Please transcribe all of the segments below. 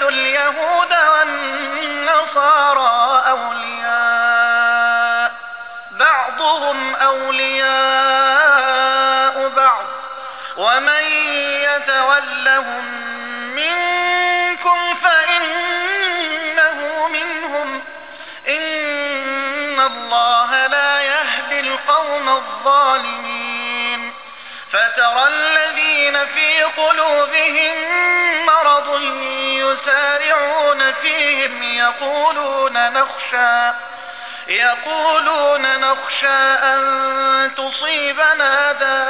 تتخذوا اليهود والنصارى أولياء بعضهم أولياء بعض ومن يتولهم منكم فإنه منهم إن الله لا يهدي القوم الظالمين فترى الذين في قلوبهم مرض يسارعون فيهم يقولون نخشى أن تصيبنا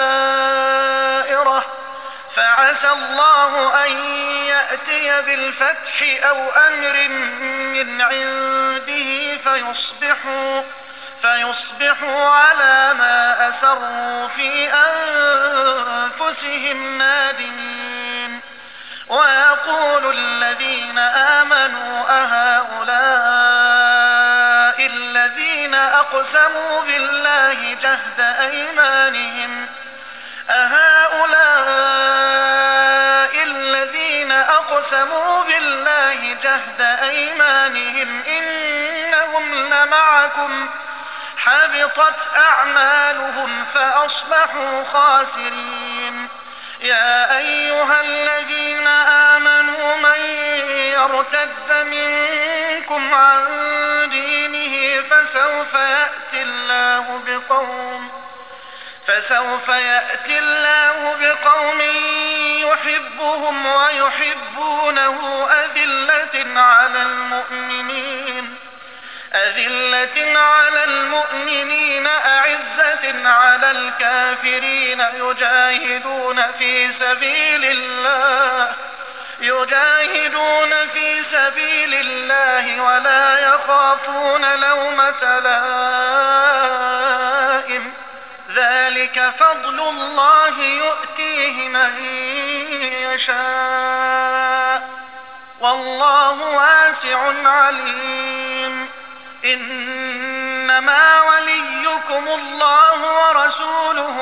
دائرة فعسى الله أن يأتي بالفتح أو أمر من عنده فيصبحوا على ما أسروا في أنفسهم نادمين ويقول الذين آمنوا أهؤلاء الذين أقسموا بالله جهد أيمانهم إنهم لمعكم حبطت أعمالهم فأصبحوا خاسرين يا أيها الذين آمنوا من يرتد منكم عن دينه فسوف يأتي الله بقوم يحبهم ويحبونه أذلة على المؤمنين أعزة على الكافرين يجاهدون في سبيل الله ولا يخافون لومة لائم ذلك فضل الله يؤتيه من يشاء والله واسع عليم إنما وليكم الله ورسوله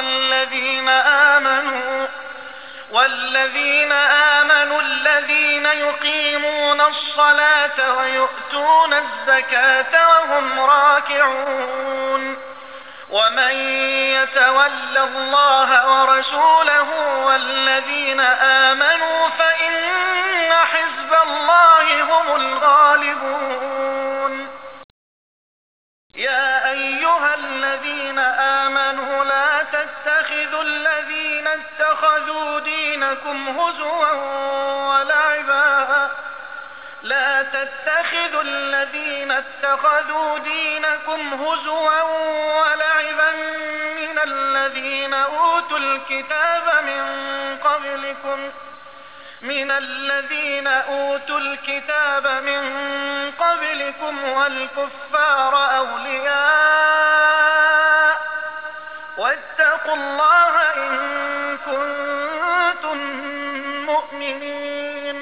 والذين آمنوا الذين يقيمون الصلاة ويؤتون الزكاة وهم راكعون ومن يتول الله ورسوله والذين آمنوا فإن حزب الله هم الغالبون يا أيها الذين آمنوا لا تتخذوا الذين اتخذوا دينكم هزوا ولعبا من الذين أوتوا الكتاب من قبلكم والكفار أولياء واتقوا الله إن كنتم مؤمنين